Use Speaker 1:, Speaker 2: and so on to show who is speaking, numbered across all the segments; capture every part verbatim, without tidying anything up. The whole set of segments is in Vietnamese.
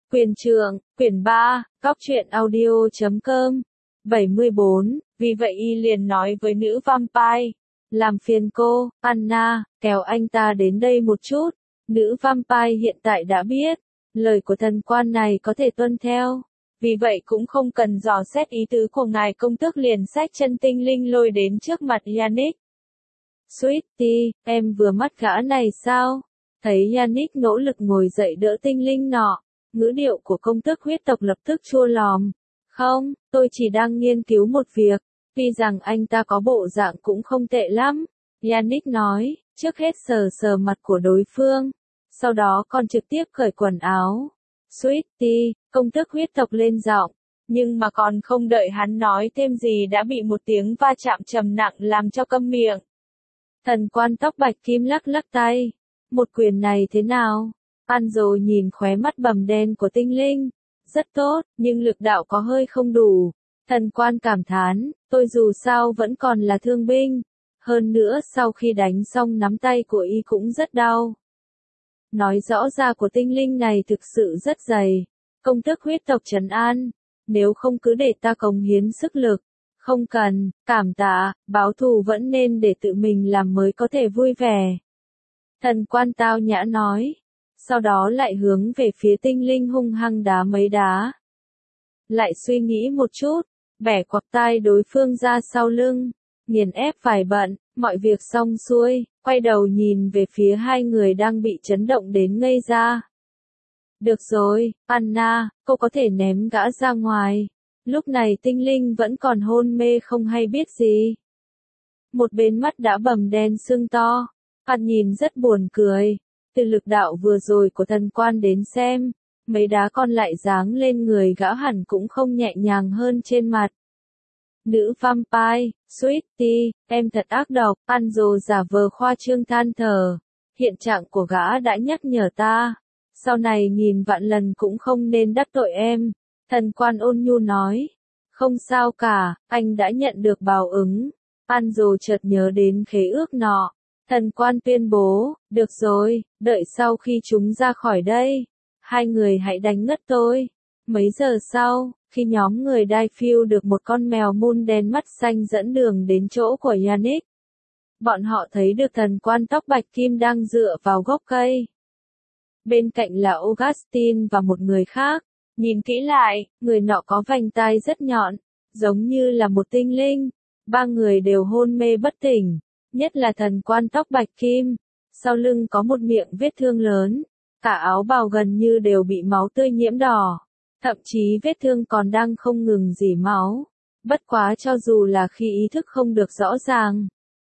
Speaker 1: Quyền trượng, quyển ba, góc truyện audio chấm com. bảy mươi bốn, vì vậy y liền nói với nữ vampire, làm phiền cô, Anna, kéo anh ta đến đây một chút. Nữ vampire hiện tại đã biết, lời của thần quan này có thể tuân theo. Vì vậy cũng không cần dò xét ý tứ của ngài công tước liền xách chân tinh linh lôi đến trước mặt Yannick. Sweetie, em vừa mắt gã này sao? Thấy Yannick nỗ lực ngồi dậy đỡ tinh linh nọ, ngữ điệu của công tước huyết tộc lập tức chua lòm. Không, tôi chỉ đang nghiên cứu một việc, tuy rằng anh ta có bộ dạng cũng không tệ lắm. Yannick nói, trước hết sờ sờ mặt của đối phương, sau đó còn trực tiếp cởi quần áo. Sweetie, công tước huyết tộc lên giọng, nhưng mà còn không đợi hắn nói thêm gì đã bị một tiếng va chạm trầm nặng làm cho câm miệng. Thần quan tóc bạch kim lắc lắc tay, một quyền này thế nào? An rồi nhìn khóe mắt bầm đen của tinh linh, rất tốt, nhưng lực đạo có hơi không đủ. Thần quan cảm thán, tôi dù sao vẫn còn là thương binh, hơn nữa sau khi đánh xong nắm tay của y cũng rất đau. Nói rõ ra của tinh linh này thực sự rất dày. Công tước huyết tộc trấn an, nếu không cứ để ta cống hiến sức lực. Không cần, cảm tạ, báo thù vẫn nên để tự mình làm mới có thể vui vẻ. Thần quan tao nhã nói, sau đó lại hướng về phía tinh linh hung hăng đá mấy đá. Lại suy nghĩ một chút, bẻ quặp tai đối phương ra sau lưng, nghiền ép vài bận, mọi việc xong xuôi, quay đầu nhìn về phía hai người đang bị chấn động đến ngây ra. Được rồi, Anna, cô có thể ném gã ra ngoài. Lúc này tinh linh vẫn còn hôn mê không hay biết gì. Một bên mắt đã bầm đen sưng to, An nhìn rất buồn cười. Từ lực đạo vừa rồi của thần quan đến xem, mấy đá con lại giáng lên người gã hẳn cũng không nhẹ nhàng hơn trên mặt. Nữ vampire, Sweetie, em thật ác độc, An dồ giả vờ khoa trương than thở. Hiện trạng của gã đã nhắc nhở ta, sau này nghìn vạn lần cũng không nên đắc tội em. Thần quan ôn nhu nói, không sao cả, anh đã nhận được báo ứng. An dồ chợt nhớ đến khế ước nọ. Thần quan tuyên bố, được rồi, đợi sau khi chúng ra khỏi đây, hai người hãy đánh ngất tôi. Mấy giờ sau, khi nhóm người Daifield được một con mèo moon đen mắt xanh dẫn đường đến chỗ của Yannick, bọn họ thấy được thần quan tóc bạch kim đang dựa vào gốc cây. Bên cạnh là Augustine và một người khác. Nhìn kỹ lại, người nọ có vành tai rất nhọn, giống như là một tinh linh. Ba người đều hôn mê bất tỉnh, nhất là thần quan tóc bạch kim. Sau lưng có một miệng vết thương lớn, cả áo bào gần như đều bị máu tươi nhiễm đỏ. Thậm chí vết thương còn đang không ngừng rỉ máu. Bất quá cho dù là khi ý thức không được rõ ràng,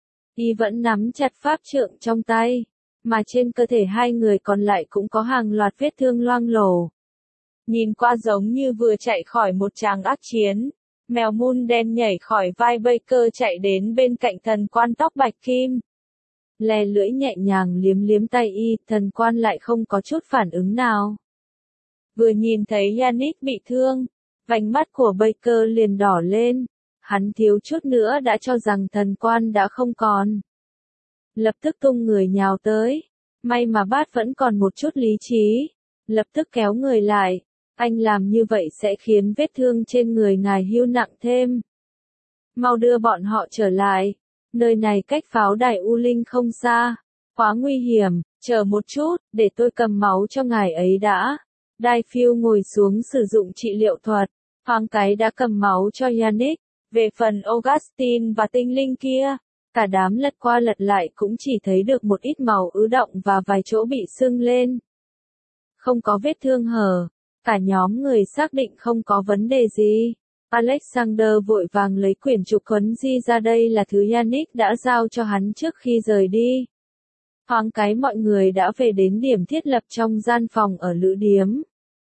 Speaker 1: y vẫn nắm chặt pháp trượng trong tay, mà trên cơ thể hai người còn lại cũng có hàng loạt vết thương loang lổ. Nhìn qua giống như vừa chạy khỏi một tràng ác chiến, mèo moon đen nhảy khỏi vai Baker chạy đến bên cạnh thần quan tóc bạch kim. Lè lưỡi nhẹ nhàng liếm liếm tay y, thần quan lại không có chút phản ứng nào. Vừa nhìn thấy Yannick bị thương, vành mắt của Baker liền đỏ lên, hắn thiếu chút nữa đã cho rằng thần quan đã không còn. Lập tức tung người nhào tới, may mà Bát vẫn còn một chút lý trí, lập tức kéo người lại. Anh làm như vậy sẽ khiến vết thương trên người ngài hưu nặng thêm. Mau đưa bọn họ trở lại. Nơi này cách pháo đài U Linh không xa. Quá nguy hiểm, chờ một chút, để tôi cầm máu cho ngài ấy đã. Daifield ngồi xuống sử dụng trị liệu thuật. Thoáng cái đã cầm máu cho Yannick. Về phần Augustine và tinh linh kia, cả đám lật qua lật lại cũng chỉ thấy được một ít màu ứ động và vài chỗ bị sưng lên. Không có vết thương hở. Cả nhóm người xác định không có vấn đề gì. Alexander vội vàng lấy quyển trục huấn di ra, đây là thứ Yannick đã giao cho hắn trước khi rời đi. Thoáng cái mọi người đã về đến điểm thiết lập trong gian phòng ở lữ điếm.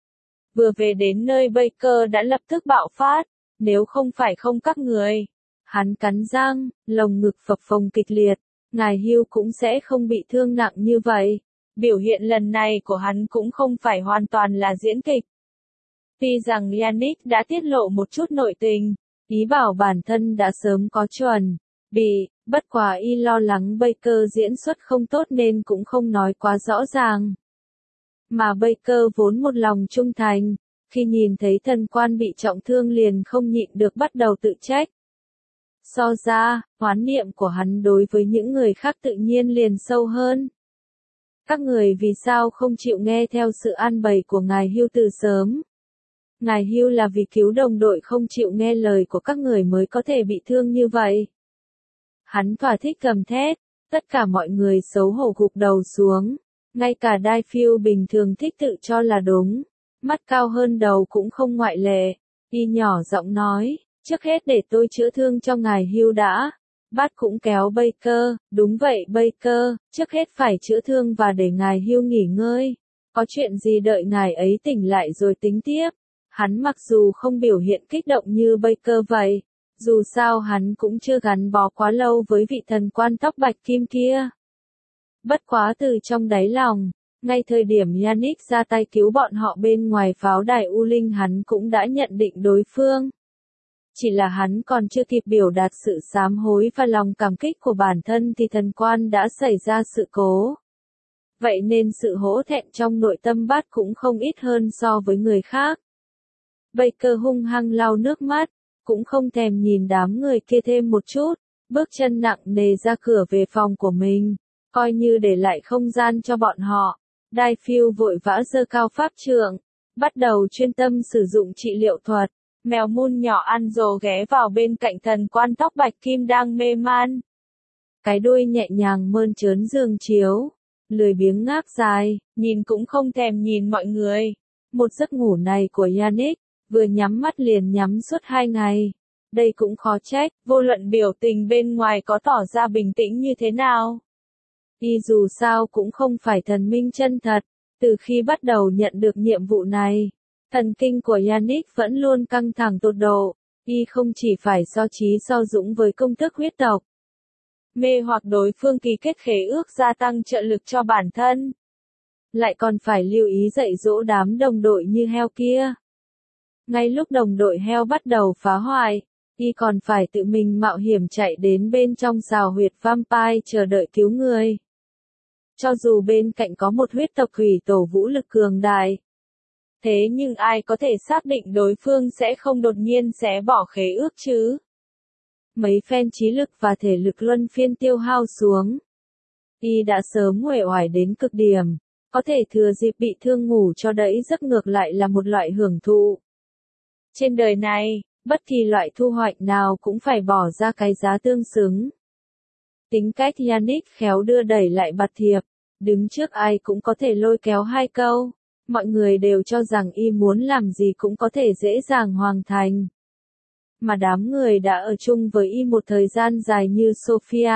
Speaker 1: Vừa về đến nơi Baker đã lập tức bạo phát, nếu không phải không các người. Hắn cắn răng, lồng ngực phập phồng kịch liệt, ngài Hugh cũng sẽ không bị thương nặng như vậy. Biểu hiện lần này của hắn cũng không phải hoàn toàn là diễn kịch. Tuy rằng Yannick đã tiết lộ một chút nội tình, ý bảo bản thân đã sớm có chuẩn bị, bất quá y lo lắng Baker diễn xuất không tốt nên cũng không nói quá rõ ràng. Mà Baker vốn một lòng trung thành, khi nhìn thấy thần quan bị trọng thương liền không nhịn được bắt đầu tự trách. So ra, oán niệm của hắn đối với những người khác tự nhiên liền sâu hơn. Các người vì sao không chịu nghe theo sự an bày của ngài Hugh từ sớm? Ngài Hugh là vì cứu đồng đội không chịu nghe lời của các người mới có thể bị thương như vậy. Hắn thỏa thích gầm thét, tất cả mọi người xấu hổ gục đầu xuống. Ngay cả Dayfield bình thường thích tự cho là đúng, mắt cao hơn đầu cũng không ngoại lệ. Y nhỏ giọng nói, trước hết để tôi chữa thương cho ngài Hugh đã. Bát cũng kéo Baker, đúng vậy Baker, trước hết phải chữa thương và để ngài Hugh nghỉ ngơi. Có chuyện gì đợi ngài ấy tỉnh lại rồi tính tiếp. Hắn mặc dù không biểu hiện kích động như Baker vậy, dù sao hắn cũng chưa gắn bó quá lâu với vị thần quan tóc bạch kim kia. Bất quá từ trong đáy lòng, ngay thời điểm Yannick ra tay cứu bọn họ bên ngoài pháo đài U Linh hắn cũng đã nhận định đối phương. Chỉ là hắn còn chưa kịp biểu đạt sự sám hối và lòng cảm kích của bản thân thì thần quan đã xảy ra sự cố. Vậy nên sự hổ thẹn trong nội tâm Bát cũng không ít hơn so với người khác. Baker hung hăng lau nước mắt, cũng không thèm nhìn đám người kia thêm một chút, bước chân nặng nề ra cửa về phòng của mình, coi như để lại không gian cho bọn họ. Dayfield vội vã giơ cao pháp trượng, bắt đầu chuyên tâm sử dụng trị liệu thuật. Mèo mun nhỏ ăn rồ ghé vào bên cạnh thần quan tóc bạch kim đang mê man. Cái đuôi nhẹ nhàng mơn trớn giường chiếu, lười biếng ngáp dài, nhìn cũng không thèm nhìn mọi người. Một giấc ngủ này của Yannick, vừa nhắm mắt liền nhắm suốt hai ngày. Đây cũng khó trách, vô luận biểu tình bên ngoài có tỏ ra bình tĩnh như thế nào. Y dù sao cũng không phải thần minh chân thật, từ khi bắt đầu nhận được nhiệm vụ này. Thần kinh của Yannick vẫn luôn căng thẳng tột độ, y không chỉ phải so trí so dũng với công thức huyết tộc. Mê hoặc đối phương ký kết khế ước gia tăng trợ lực cho bản thân. Lại còn phải lưu ý dạy dỗ đám đồng đội như heo kia. Ngay lúc đồng đội heo bắt đầu phá hoại, y còn phải tự mình mạo hiểm chạy đến bên trong rào huyệt vampire chờ đợi cứu người. Cho dù bên cạnh có một huyết tộc hủy tổ vũ lực cường đại. Thế nhưng ai có thể xác định đối phương sẽ không đột nhiên xé bỏ khế ước chứ? Mấy phen trí lực và thể lực luân phiên tiêu hao xuống. Y đã sớm uể oải đến cực điểm, có thể thừa dịp bị thương ngủ cho đẫy giấc ngược lại là một loại hưởng thụ. Trên đời này, bất kỳ loại thu hoạch nào cũng phải bỏ ra cái giá tương xứng. Tính cách Yannick khéo đưa đẩy lại bạt thiệp, đứng trước ai cũng có thể lôi kéo hai câu. Mọi người đều cho rằng y muốn làm gì cũng có thể dễ dàng hoàn thành. Mà đám người đã ở chung với y một thời gian dài như Sophia.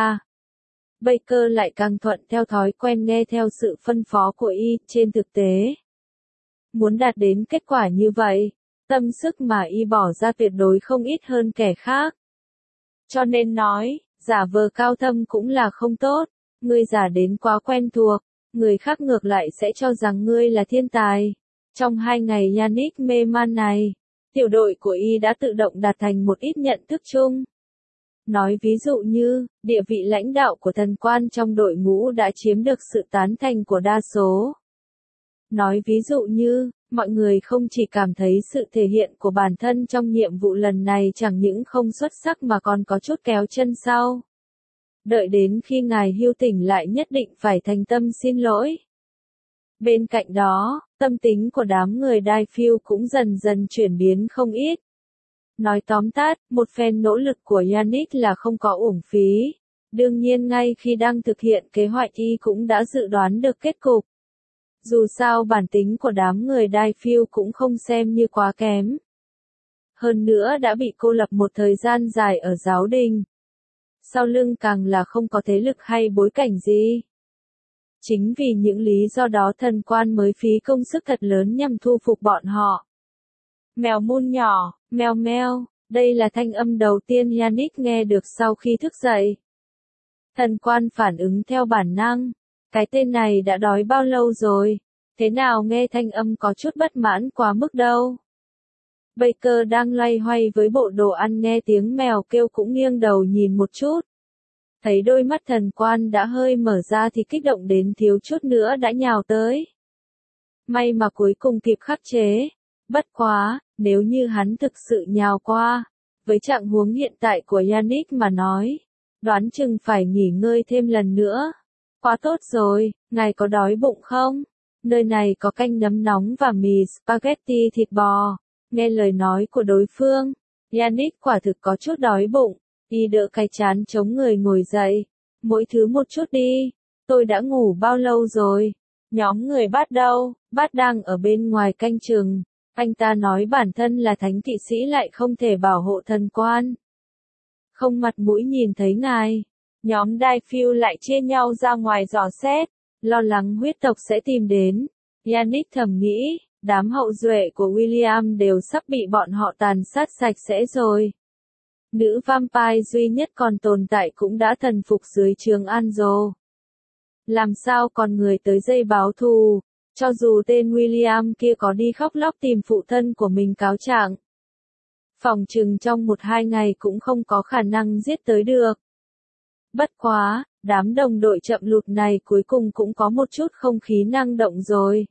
Speaker 1: Baker lại càng thuận theo thói quen nghe theo sự phân phó của y. Trên thực tế, muốn đạt đến kết quả như vậy, tâm sức mà y bỏ ra tuyệt đối không ít hơn kẻ khác. Cho nên nói, giả vờ cao thâm cũng là không tốt, ngươi giả đến quá quen thuộc. Người khác ngược lại sẽ cho rằng ngươi là thiên tài. Trong hai ngày Yannick mê man này, tiểu đội của y đã tự động đạt thành một ít nhận thức chung. Nói ví dụ như, địa vị lãnh đạo của thần quan trong đội ngũ đã chiếm được sự tán thành của đa số. Nói ví dụ như, mọi người không chỉ cảm thấy sự thể hiện của bản thân trong nhiệm vụ lần này chẳng những không xuất sắc mà còn có chút kéo chân sau. Đợi đến khi ngài Hugh tỉnh lại nhất định phải thành tâm xin lỗi. Bên cạnh đó, tâm tính của đám người Dayfield cũng dần dần chuyển biến không ít. Nói tóm tắt, một phen nỗ lực của Yannick là không có uổng phí. Đương nhiên ngay khi đang thực hiện kế hoạch y cũng đã dự đoán được kết cục. Dù sao bản tính của đám người Dayfield cũng không xem như quá kém. Hơn nữa đã bị cô lập một thời gian dài ở giáo đình. Sau lưng càng là không có thế lực hay bối cảnh gì. Chính vì những lý do đó thần quan mới phí công sức thật lớn nhằm thu phục bọn họ. Mèo mun nhỏ, meo meo, đây là thanh âm đầu tiên Yannick nghe được sau khi thức dậy. Thần quan phản ứng theo bản năng, cái tên này đã đói bao lâu rồi, thế nào nghe thanh âm có chút bất mãn quá mức đâu. Baker đang loay hoay với bộ đồ ăn nghe tiếng mèo kêu cũng nghiêng đầu nhìn một chút. Thấy đôi mắt thần quan đã hơi mở ra thì kích động đến thiếu chút nữa đã nhào tới. May mà cuối cùng kịp khắc chế. Bất quá, nếu như hắn thực sự nhào qua, với trạng huống hiện tại của Yannick mà nói, đoán chừng phải nghỉ ngơi thêm lần nữa. Quá tốt rồi, ngài có đói bụng không? Nơi này có canh nấm nóng và mì spaghetti thịt bò. Nghe lời nói của đối phương, Yannick quả thực có chút đói bụng. Y đỡ cái chán chống người ngồi dậy. Mỗi thứ một chút đi. Tôi đã ngủ bao lâu rồi? Nhóm người Bát đâu? Bát đang ở bên ngoài canh chừng. Anh ta nói bản thân là thánh kỵ sĩ lại không thể bảo hộ thần quan. Không mặt mũi nhìn thấy ngài. Nhóm Daifield lại chia nhau ra ngoài dò xét, lo lắng huyết tộc sẽ tìm đến. Yannick thầm nghĩ, đám hậu duệ của William đều sắp bị bọn họ tàn sát sạch sẽ rồi. Nữ vampire duy nhất còn tồn tại cũng đã thần phục dưới trường Anjo. Làm sao còn người tới dây báo thù, cho dù tên William kia có đi khóc lóc tìm phụ thân của mình cáo trạng. Phòng chừng trong một hai ngày cũng không có khả năng giết tới được. Bất quá, đám đồng đội chậm lụt này cuối cùng cũng có một chút không khí năng động rồi.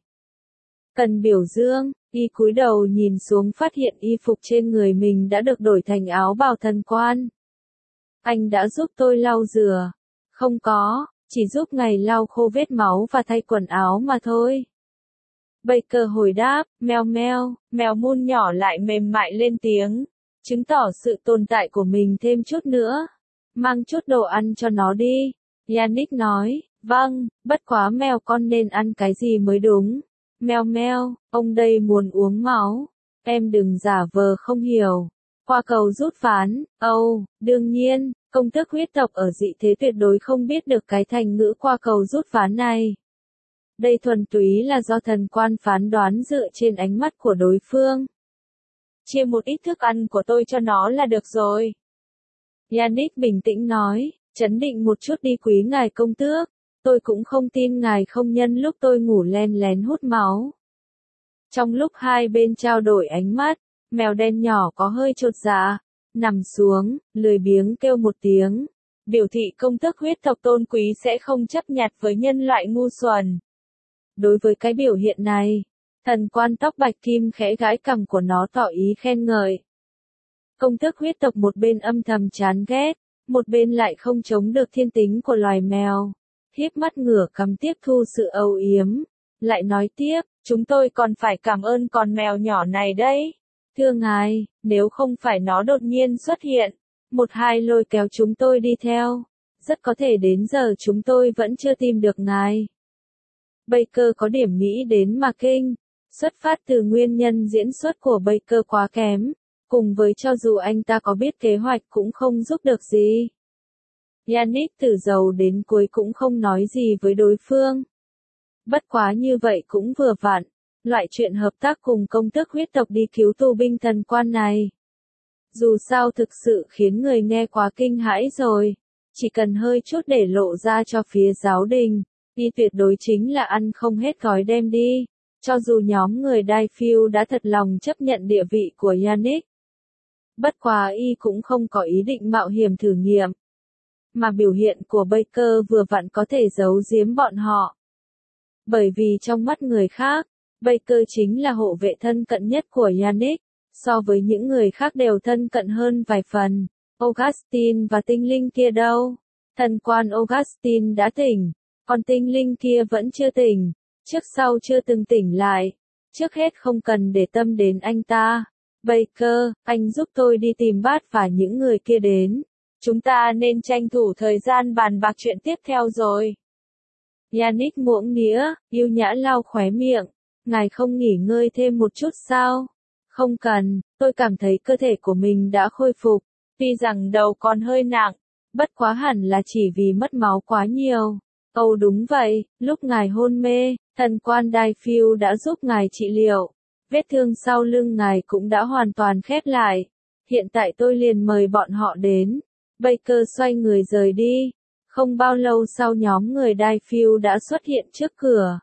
Speaker 1: Cần biểu dương, y cúi đầu nhìn xuống phát hiện y phục trên người mình đã được đổi thành áo bào thần quan. Anh đã giúp tôi lau rửa. Không có, chỉ giúp ngài lau khô vết máu và thay quần áo mà thôi. Baker hồi đáp, meo meo, mèo mun nhỏ lại mềm mại lên tiếng, chứng tỏ sự tồn tại của mình thêm chút nữa. Mang chút đồ ăn cho nó đi. Yannick nói, vâng, bất quá mèo con nên ăn cái gì mới đúng. Meo meo, ông đây muốn uống máu. Em đừng giả vờ không hiểu. Qua cầu rút ván, âu, oh, đương nhiên, công tước huyết tộc ở dị thế tuyệt đối không biết được cái thành ngữ qua cầu rút ván này. Đây thuần túy là do thần quan phán đoán dựa trên ánh mắt của đối phương. Chia một ít thức ăn của tôi cho nó là được rồi. Yannick bình tĩnh nói, chấn định một chút đi quý ngài công tước. Tôi cũng không tin ngài không nhân lúc tôi ngủ len lén hút máu. Trong lúc hai bên trao đổi ánh mắt, mèo đen nhỏ có hơi chột dạ, nằm xuống, lười biếng kêu một tiếng. Biểu thị công tước huyết tộc tôn quý sẽ không chấp nhặt với nhân loại ngu xuẩn. Đối với cái biểu hiện này, thần quan tóc bạch kim khẽ gãi cằm của nó tỏ ý khen ngợi. Công tước huyết tộc một bên âm thầm chán ghét, một bên lại không chống được thiên tính của loài mèo. Hiếp mắt ngửa cằm tiếp thu sự âu yếm, lại nói tiếp, chúng tôi còn phải cảm ơn con mèo nhỏ này đấy. Thưa ngài, nếu không phải nó đột nhiên xuất hiện, một hai lôi kéo chúng tôi đi theo, rất có thể đến giờ chúng tôi vẫn chưa tìm được ngài. Baker có điểm nghĩ đến mà kinh, xuất phát từ nguyên nhân diễn xuất của Baker quá kém, cùng với cho dù anh ta có biết kế hoạch cũng không giúp được gì. Yannick từ đầu đến cuối cũng không nói gì với đối phương. Bất quá như vậy cũng vừa vặn, loại chuyện hợp tác cùng công tước huyết tộc đi cứu tù binh thần quan này. Dù sao thực sự khiến người nghe quá kinh hãi rồi, chỉ cần hơi chút để lộ ra cho phía giáo đình, y tuyệt đối chính là ăn không hết gói đem đi, cho dù nhóm người Daifield đã thật lòng chấp nhận địa vị của Yannick. Bất quá y cũng không có ý định mạo hiểm thử nghiệm. Mà biểu hiện của Baker vừa vặn có thể giấu giếm bọn họ. Bởi vì trong mắt người khác, Baker chính là hộ vệ thân cận nhất của Yannick, so với những người khác đều thân cận hơn vài phần. Augustine và tinh linh kia đâu? Thần quan Augustine đã tỉnh, còn tinh linh kia vẫn chưa tỉnh, trước sau chưa từng tỉnh lại. Trước hết không cần để tâm đến anh ta. Baker, anh giúp tôi đi tìm Bát và những người kia đến. Chúng ta nên tranh thủ thời gian bàn bạc chuyện tiếp theo rồi. Yannick muỗng nĩa, yêu nhã lau khóe miệng. Ngài không nghỉ ngơi thêm một chút sao? Không cần, tôi cảm thấy cơ thể của mình đã khôi phục. Tuy rằng đầu còn hơi nặng, bất quá hẳn là chỉ vì mất máu quá nhiều. Ồ đúng vậy, lúc ngài hôn mê, thần quan Daifield đã giúp ngài trị liệu. Vết thương sau lưng ngài cũng đã hoàn toàn khép lại. Hiện tại tôi liền mời bọn họ đến. Baker xoay người rời đi. Không bao lâu sau nhóm người Daifield đã xuất hiện trước cửa.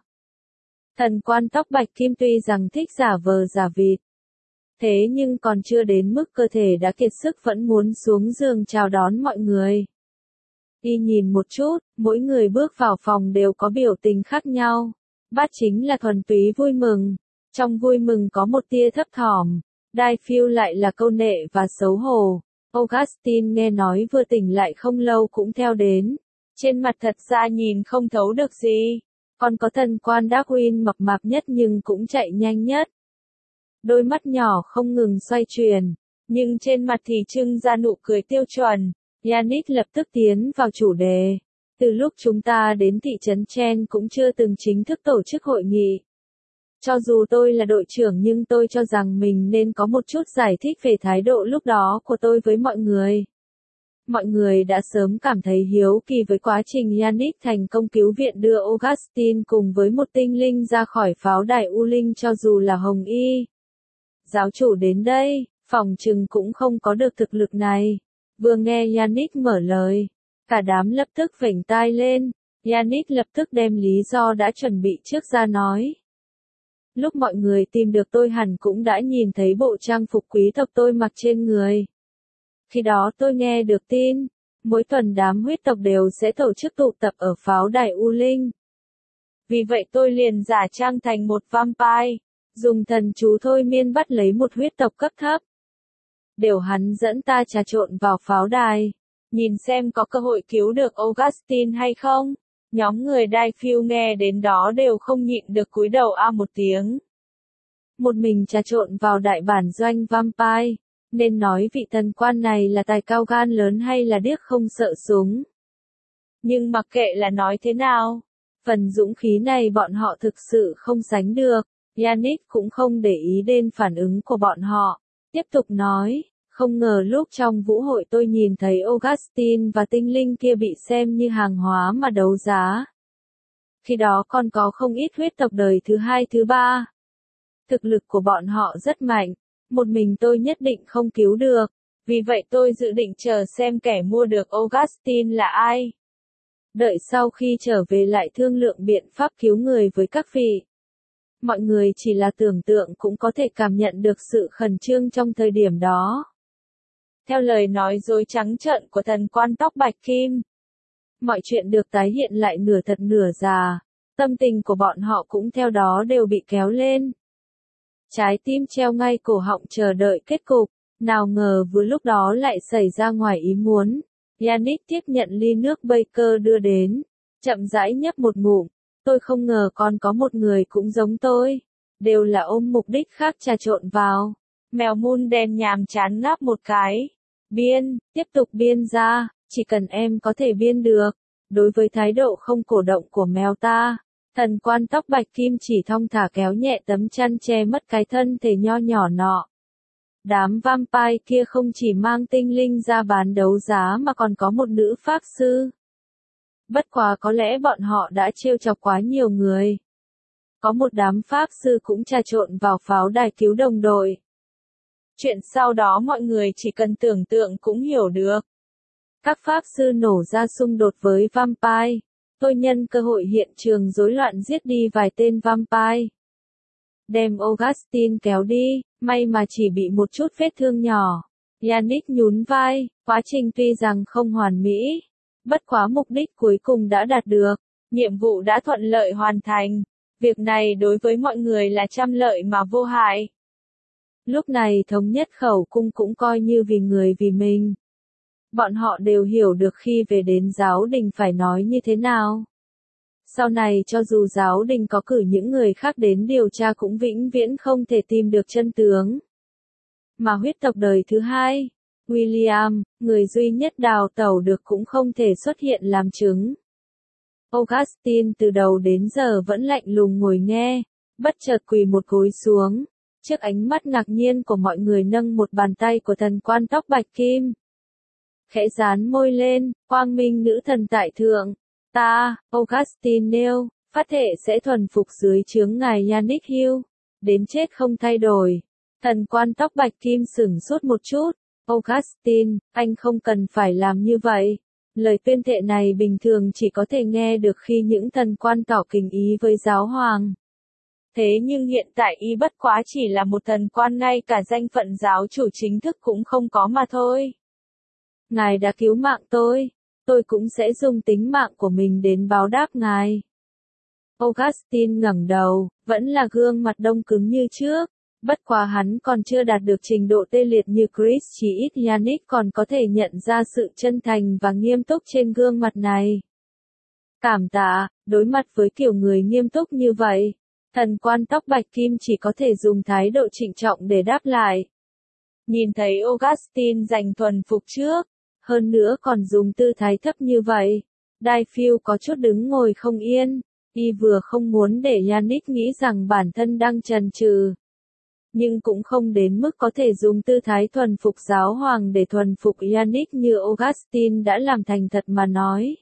Speaker 1: Thần quan tóc bạch kim tuy rằng thích giả vờ giả vịt. Thế nhưng còn chưa đến mức cơ thể đã kiệt sức vẫn muốn xuống giường chào đón mọi người. Y nhìn một chút, mỗi người bước vào phòng đều có biểu tình khác nhau. Bát chính là thuần túy vui mừng. Trong vui mừng có một tia thấp thỏm. Đai phiêu lại là câu nệ và xấu hổ. Augustine nghe nói vừa tỉnh lại không lâu cũng theo đến. Trên mặt thật ra nhìn không thấu được gì. Còn có thần quan Darwin mập mạp nhất nhưng cũng chạy nhanh nhất. Đôi mắt nhỏ không ngừng xoay chuyển. Nhưng trên mặt thì trưng ra nụ cười tiêu chuẩn. Yannick lập tức tiến vào chủ đề. Từ lúc chúng ta đến thị trấn Chen cũng chưa từng chính thức tổ chức hội nghị. Cho dù tôi là đội trưởng nhưng tôi cho rằng mình nên có một chút giải thích về thái độ lúc đó của tôi với mọi người. Mọi người đã sớm cảm thấy hiếu kỳ với quá trình Yannick thành công cứu viện đưa Augustine cùng với một tinh linh ra khỏi pháo đài U Linh cho dù là Hồng Y. Giáo chủ đến đây, phòng trừng cũng không có được thực lực này. Vừa nghe Yannick mở lời, cả đám lập tức vểnh tai lên. Yannick lập tức đem lý do đã chuẩn bị trước ra nói. Lúc mọi người tìm được tôi hẳn cũng đã nhìn thấy bộ trang phục quý tộc tôi mặc trên người. Khi đó tôi nghe được tin, mỗi tuần đám huyết tộc đều sẽ tổ chức tụ tập ở pháo đài U Linh. Vì vậy tôi liền giả trang thành một vampire, dùng thần chú thôi miên bắt lấy một huyết tộc cấp thấp. Đều hắn dẫn ta trà trộn vào pháo đài, nhìn xem có cơ hội cứu được Augustine hay không. Nhóm người Đai Phiêu nghe đến đó đều không nhịn được cúi đầu a một tiếng. Một mình trà trộn vào đại bản doanh vampire, nên nói vị thần quan này là tài cao gan lớn hay là điếc không sợ súng. Nhưng mặc kệ là nói thế nào, phần dũng khí này bọn họ thực sự không sánh được. Yannick cũng không để ý đến phản ứng của bọn họ, tiếp tục nói. Không ngờ lúc trong vũ hội tôi nhìn thấy Augustine và tinh linh kia bị xem như hàng hóa mà đấu giá. Khi đó còn có không ít huyết tộc đời thứ hai thứ ba. Thực lực của bọn họ rất mạnh, một mình tôi nhất định không cứu được, vì vậy tôi dự định chờ xem kẻ mua được Augustine là ai. Đợi sau khi trở về lại thương lượng biện pháp cứu người với các vị. Mọi người chỉ là tưởng tượng cũng có thể cảm nhận được sự khẩn trương trong thời điểm đó. Theo lời nói dối trắng trợn của thần quan tóc bạch kim, mọi chuyện được tái hiện lại nửa thật nửa giả, tâm tình của bọn họ cũng theo đó đều bị kéo lên. Trái tim treo ngay cổ họng chờ đợi kết cục, nào ngờ vừa lúc đó lại xảy ra ngoài ý muốn. Yannick tiếp nhận ly nước Baker đưa đến, chậm rãi nhấp một ngụm, tôi không ngờ còn có một người cũng giống tôi, đều là ôm mục đích khác trà trộn vào. Mèo mun đen nhàm chán ngáp một cái. Biên, tiếp tục biên ra, chỉ cần em có thể biên được. Đối với thái độ không cổ động của mèo ta, thần quan tóc bạch kim chỉ thong thả kéo nhẹ tấm chăn che mất cái thân thể nho nhỏ nọ. Đám vampire kia không chỉ mang tinh linh ra bán đấu giá mà còn có một nữ pháp sư. Bất quá có lẽ bọn họ đã trêu chọc quá nhiều người. Có một đám pháp sư cũng trà trộn vào pháo đài cứu đồng đội. Chuyện sau đó mọi người chỉ cần tưởng tượng cũng hiểu được. Các pháp sư nổ ra xung đột với vampire. Tôi nhân cơ hội hiện trường rối loạn giết đi vài tên vampire. Đem Augustine kéo đi, may mà chỉ bị một chút vết thương nhỏ. Yannick nhún vai, quá trình tuy rằng không hoàn mỹ. Bất quá mục đích cuối cùng đã đạt được. Nhiệm vụ đã thuận lợi hoàn thành. Việc này đối với mọi người là trăm lợi mà vô hại. Lúc này thống nhất khẩu cung cũng coi như vì người vì mình. Bọn họ đều hiểu được khi về đến giáo đình phải nói như thế nào. Sau này cho dù giáo đình có cử những người khác đến điều tra cũng vĩnh viễn không thể tìm được chân tướng. Mà huyết tộc đời thứ hai, William, người duy nhất đào tẩu được cũng không thể xuất hiện làm chứng. Augustine từ đầu đến giờ vẫn lạnh lùng ngồi nghe, bất chợt quỳ một gối xuống. Trước ánh mắt ngạc nhiên của mọi người nâng một bàn tay của thần quan tóc bạch kim. Khẽ dán môi lên, quang minh nữ thần tại thượng. Ta, Augustine nêu, phát thệ sẽ thuần phục dưới chướng ngài Yannick Hill. Đến chết không thay đổi. Thần quan tóc bạch kim sửng sốt một chút. Augustine, anh không cần phải làm như vậy. Lời tuyên thệ này bình thường chỉ có thể nghe được khi những thần quan tỏ kính ý với giáo hoàng. Thế nhưng hiện tại y bất quá chỉ là một thần quan, ngay cả danh phận giáo chủ chính thức cũng không có mà thôi. Ngài đã cứu mạng tôi, tôi cũng sẽ dùng tính mạng của mình đến báo đáp ngài. Augustine ngẩng đầu, vẫn là gương mặt đông cứng như trước. Bất quá hắn còn chưa đạt được trình độ tê liệt như Chris, chỉ ít Yannick còn có thể nhận ra sự chân thành và nghiêm túc trên gương mặt này. Cảm tạ, đối mặt với kiểu người nghiêm túc như vậy, thần quan tóc bạch kim chỉ có thể dùng thái độ trịnh trọng để đáp lại. Nhìn thấy Augustine giành thuần phục trước, hơn nữa còn dùng tư thái thấp như vậy, Daifield có chút đứng ngồi không yên, y vừa không muốn để Yannick nghĩ rằng bản thân đang chần chừ, nhưng cũng không đến mức có thể dùng tư thái thuần phục giáo hoàng để thuần phục Yannick như Augustine đã làm. Thành thật mà nói,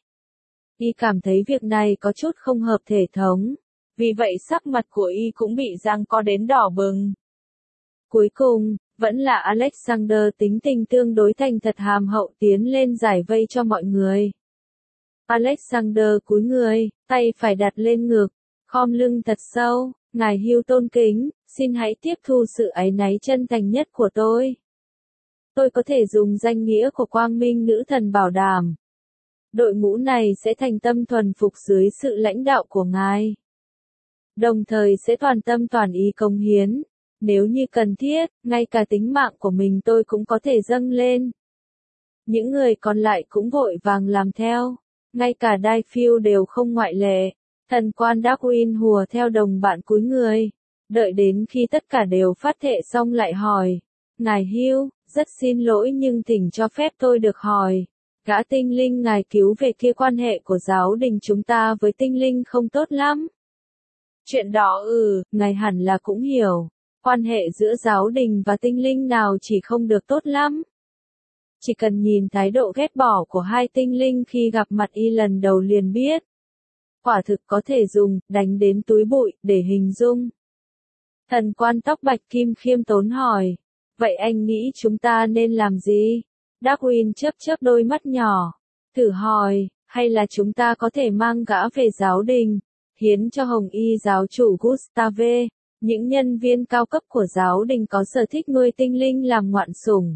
Speaker 1: y cảm thấy việc này có chút không hợp thể thống, vì vậy sắc mặt của y cũng bị giằng co đến đỏ bừng. Cuối cùng, vẫn là Alexander tính tình tương đối thành thật hàm hậu tiến lên giải vây cho mọi người. Alexander cúi người, tay phải đặt lên ngực, khom lưng thật sâu, ngài Hugh tôn kính, xin hãy tiếp thu sự áy náy chân thành nhất của tôi. Tôi có thể dùng danh nghĩa của Quang Minh Nữ Thần bảo đảm. Đội ngũ này sẽ thành tâm thuần phục dưới sự lãnh đạo của ngài. Đồng thời sẽ toàn tâm toàn ý cống hiến. Nếu như cần thiết, ngay cả tính mạng của mình tôi cũng có thể dâng lên. Những người còn lại cũng vội vàng làm theo. Ngay cả Daifield đều không ngoại lệ. Thần quan Darwin hùa theo đồng bạn cúi người. Đợi đến khi tất cả đều phát thệ xong lại hỏi. Ngài Hugh, rất xin lỗi nhưng thỉnh cho phép tôi được hỏi. Gã tinh linh ngài cứu về kia quan hệ của giáo đình chúng ta với tinh linh không tốt lắm. Chuyện đó ừ, ngài hẳn là cũng hiểu. Quan hệ giữa giáo đình và tinh linh nào chỉ không được tốt lắm. Chỉ cần nhìn thái độ ghét bỏ của hai tinh linh khi gặp mặt y lần đầu liền biết. Quả thực có thể dùng, đánh đến túi bụi, để hình dung. Thần quan tóc bạch kim khiêm tốn hỏi. Vậy anh nghĩ chúng ta nên làm gì? Darwin chớp chớp đôi mắt nhỏ. Thử hỏi, hay là chúng ta có thể mang gã về giáo đình, hiến cho Hồng Y giáo chủ Gustave. Những nhân viên cao cấp của giáo đình có sở thích nuôi tinh linh làm ngoạn sủng.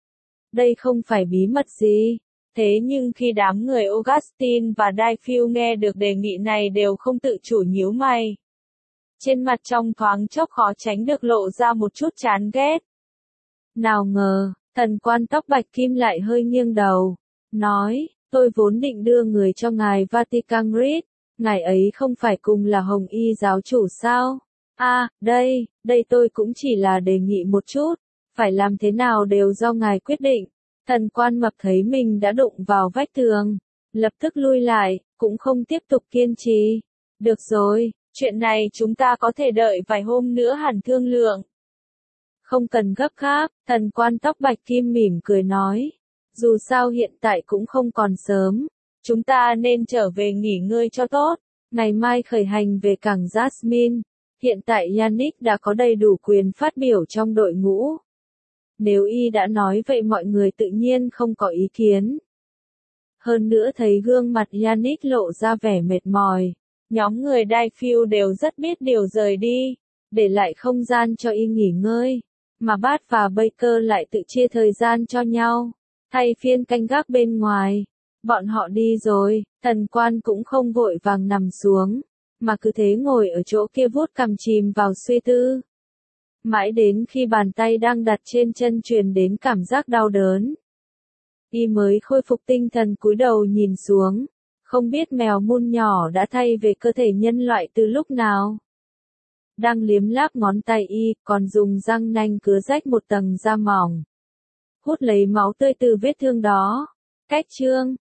Speaker 1: Đây không phải bí mật gì. Thế nhưng khi đám người Augustine và Daifield nghe được đề nghị này đều không tự chủ nhíu mày. Trên mặt trong thoáng chốc khó tránh được lộ ra một chút chán ghét. Nào ngờ, thần quan tóc bạch kim lại hơi nghiêng đầu. Nói, tôi vốn định đưa người cho ngài Vatican Reed. Ngài ấy không phải cùng là Hồng Y giáo chủ sao? À, đây, đây tôi cũng chỉ là đề nghị một chút, phải làm thế nào đều do ngài quyết định. Thần quan mập thấy mình đã đụng vào vách tường, lập tức lui lại, cũng không tiếp tục kiên trì. Được rồi, chuyện này chúng ta có thể đợi vài hôm nữa hẳn thương lượng. Không cần gấp gáp, thần quan tóc bạch kim mỉm cười nói. Dù sao hiện tại cũng không còn sớm, chúng ta nên trở về nghỉ ngơi cho tốt, ngày mai khởi hành về cảng Jasmine. Hiện tại Yannick đã có đầy đủ quyền phát biểu trong đội ngũ. Nếu y đã nói vậy mọi người tự nhiên không có ý kiến. Hơn nữa thấy gương mặt Yannick lộ ra vẻ mệt mỏi, nhóm người Daifield đều rất biết điều rời đi, để lại không gian cho y nghỉ ngơi, mà Bart và Baker lại tự chia thời gian cho nhau, thay phiên canh gác bên ngoài. Bọn họ đi rồi, thần quan cũng không vội vàng nằm xuống, mà cứ thế ngồi ở chỗ kia vuốt cằm chìm vào suy tư. Mãi đến khi bàn tay đang đặt trên chân truyền đến cảm giác đau đớn, y mới khôi phục tinh thần cúi đầu nhìn xuống, không biết mèo mun nhỏ đã thay về cơ thể nhân loại từ lúc nào. Đang liếm láp ngón tay y, còn dùng răng nanh cứa rách một tầng da mỏng, hút lấy máu tươi từ vết thương đó. Cách chương